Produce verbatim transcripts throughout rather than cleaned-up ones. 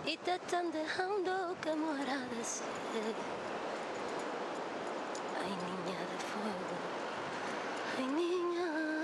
y te están dejando que muera de sed. Ay, niña de fuego, ay, niña.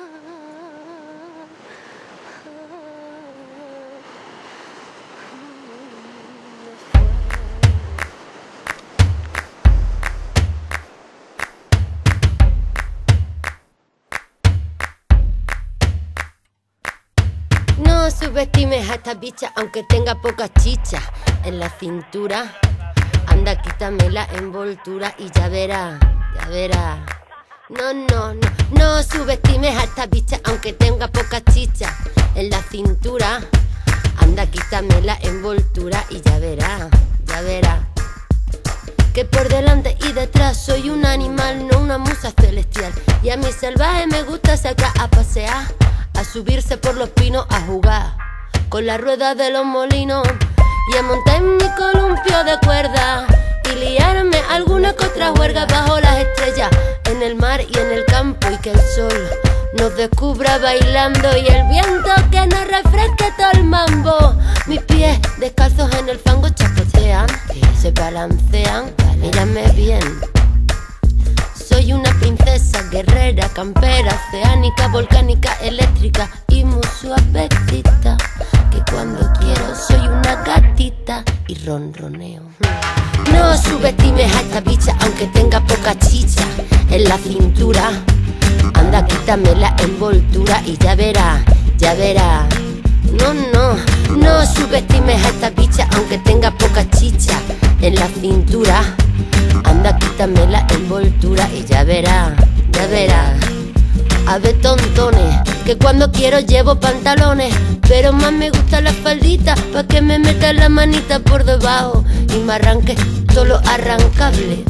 No subestimes a esta bicha aunque tenga poca chicha en la cintura. Anda, quítame la envoltura y ya verás, ya verás. No, no, no, no subestimes a esta bicha aunque tenga poca chicha en la cintura. Anda, quítame la envoltura y ya verás, ya verás. Que por delante y detrás soy un animal, no una musa celestial. Y a mi salvaje me gusta sacar a pasear, a subirse por los pinos, a jugar con la rueda de los molinos y a montar en mi columpio de cuerda y liarme alguna que otra juerga bajo las estrellas, en el mar y en el campo, y que el sol nos descubra bailando y el viento que nos refresque todo el mambo. Mis pies descalzos en el fango chapotean, se balancean, mírame bien. Soy una princesa guerrera, campera, oceánica, volcánica, eléctrica y muy suavecita, que cuando quiero soy una gatita y ronroneo. No subestimes a esta bicha aunque tenga poca chicha en la cintura. Anda, quítame la envoltura y ya verás, ya verás. No, no, no subestimes a esta bicha aunque tenga poca chicha en la cintura. Anda, quítame la envoltura y ya verás, ya verás. A ver, tontones, que cuando quiero llevo pantalones, pero más me gusta la faldita, pa' que me meta la manita por debajo y me arranque todo lo arrancable.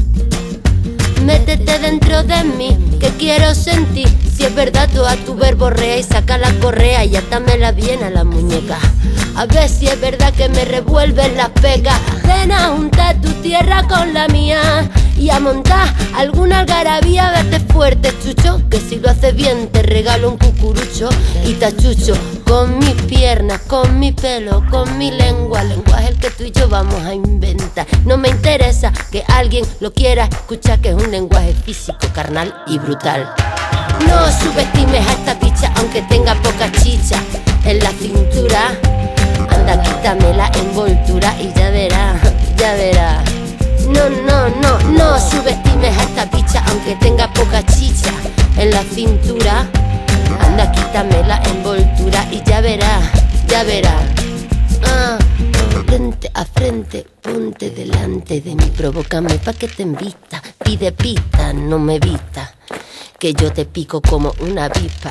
Métete dentro de mí, que quiero sentir si es verdad toda tu verborrea, y saca la correa y atámela bien a la muñeca. A ver si es verdad que me revuelven las pegas. Ven a juntar tu tierra con la mía y a montar alguna algarabía. Vete fuerte, chucho, que si lo haces bien te regalo un cucurucho y te achucho con mis piernas, con mi pelo, con mi lengua. Lenguaje el que tú y yo vamos a inventar. No me interesa que alguien lo quiera escuchar, que es un lenguaje físico, carnal y brutal. No subestimes a esta bicha aunque tenga poca chicha en la cintura. Anda, quítame la envoltura y ya verás, ya verás. No, no, no, no subestimes a esta bicha aunque tenga poca chicha en la cintura. Anda, quítame la envoltura y ya verás, ya verás. Ah, frente a frente, ponte delante de mí, provócame pa' que te invita. Pide pista, no me vista, que yo te pico como una avispa.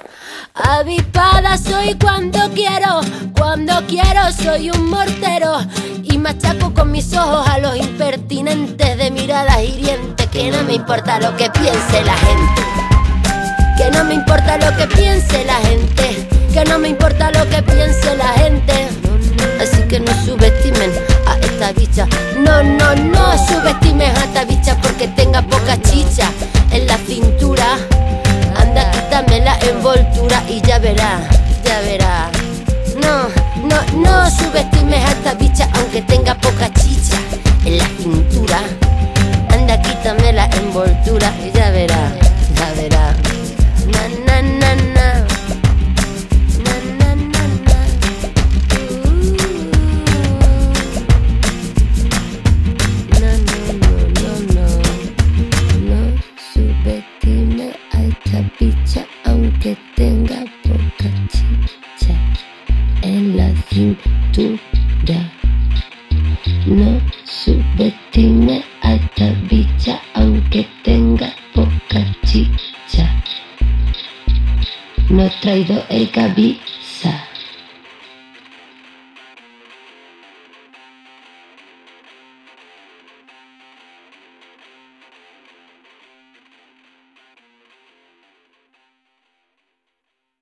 Avispada soy cuando quiero, cuando quiero soy un mortero y machaco con mis ojos a los impertinentes de miradas hirientes. Que no me importa lo que piense la gente, que no me importa lo que piense la gente, que no me importa lo que piense la gente. Así que no subestimen a esta bicha. No, no, no subestimes a esta bicha porque tenga poca chicha en la cintura. Anda, quítame la envoltura y ya verás, ya verás. No, no, no subestimes a esta bicha aunque tenga poca chicha en la cintura. Anda, quítame la envoltura y ya verás, ya verás. Na, na, na, na. Aunque tenga poca chicha en la cintura. No subestime a esta bicha aunque tenga poca chicha. No he traído el cabi